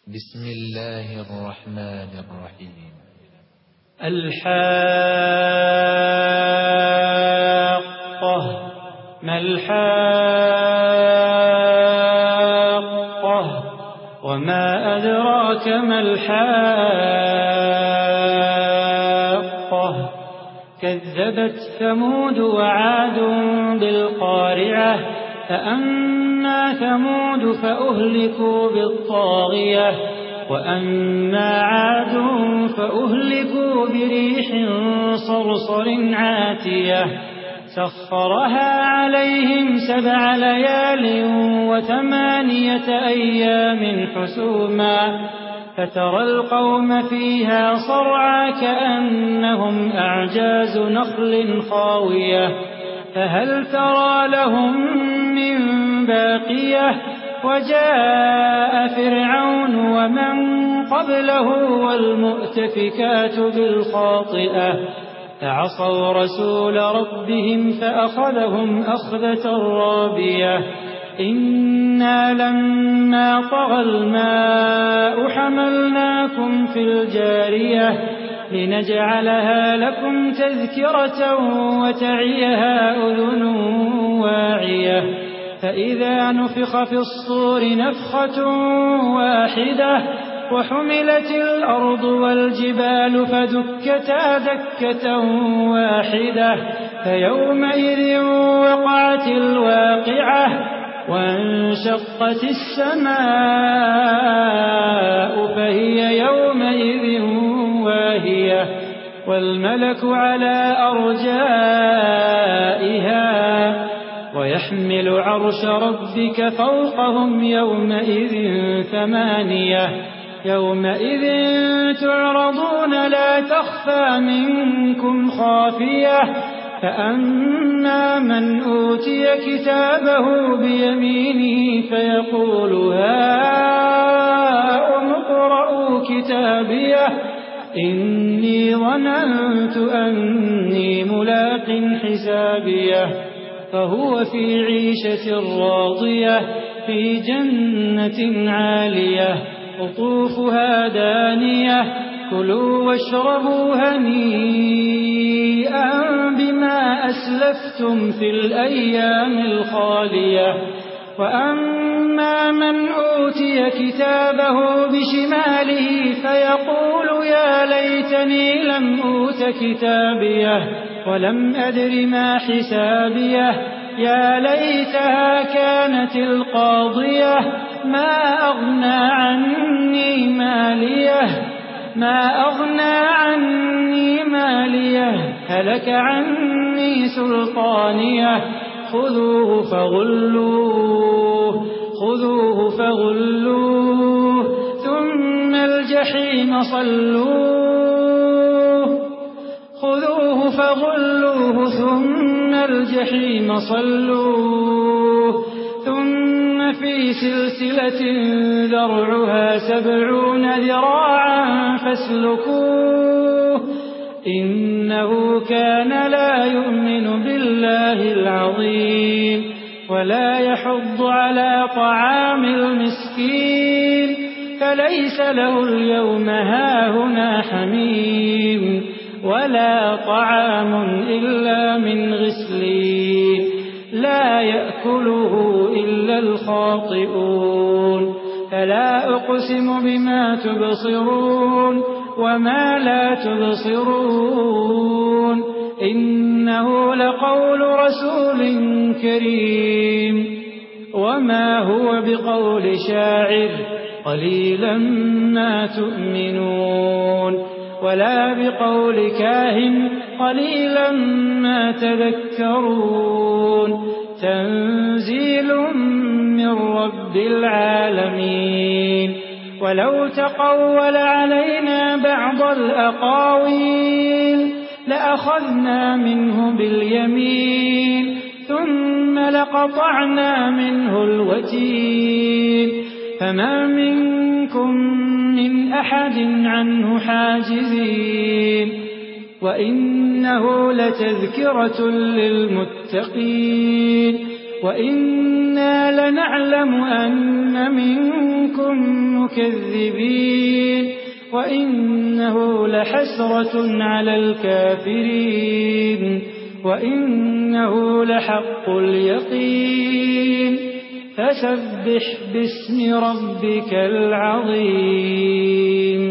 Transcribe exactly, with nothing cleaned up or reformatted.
بسم الله الرحمن الرحيم. الحاقة. ما الحاقة وما أدراك ما الحاقة. كذبت ثمود وعاد بالقارعة فأما ثمود فأهلكوا بالطاغية وأما عاد فأهلكوا بريح صرصر عاتية سخرها عليهم سبع ليال وثمانية أيام حسوما فترى القوم فيها صرعى كأنهم أعجاز نخل خاوية فهل ترى لهم من باقية. وجاء فرعون ومن قبله والمؤتفكات بالخاطئة فعصوا رسول ربهم فأخذهم أخذة رابية. إنا لما طغى الماء حملناكم في الجارية لنجعلها لكم تذكرة وتعيها أذن واعية. فإذا نفخ في الصور نفخة واحدة وحملت الأرض والجبال فدكتا دكة واحدة فيومئذ وقعت الواقعة وانشقت السماء فهي يومئذ واهية والملك على أرجائها ويحمل عرش ربك فوقهم يومئذ ثمانية. يومئذ تعرضون لا تخفى منكم خافية. فأما من أوتي كتابه بيمينه فيقول هاؤم اقرءوا كتابيه إني ظننت أني ملاق حسابيه فهو في عيشة راضية في جنة عالية قطوفها دانية كلوا واشربوا هنيئا بما أسلفتم في الأيام الخالية. وأما من أوتي كتابه بشماله فيقول يا ليتني لم أوت كتابيه ولم أدر ما حسابيه يا ليتها كانت القاضية ما أغنى عني ماليه ما أغنى عني ماليه هلك عني سلطانيه خذوه فغلوه خذوه فغلوه ثم الجحيم صلوه خذوه فغلوه ثم الجحيم صلوه ثم في سلسلة ذرعها سبعون ذراعا فاسلكوه إنه كان لا يؤمن بالله العظيم ولا يحض على طعام المسكين فليس له اليوم هاهنا حميم ولا طعام إلا من غسلين لا يأكله إلا الخاطئون. فلا أقسم بما تبصرون وما لا تبصرون إنه لقول رسول كريم وما هو بقول شاعر قليلا ما تؤمنون ولا بقول كاهن قليلا ما تذكرون تنزيل من رب العالمين. ولو تقول علينا بعض الأقاويل لأخذنا منه باليمين ثم لقطعنا منه الوتين فما منكم من أحد عنه حاجزين وإنه لتذكرة للمتقين وإنا لنعلم أن منكم مكذبين وإنه لحسرة على الكافرين وإنه لحق اليقين فسبح باسم ربك العظيم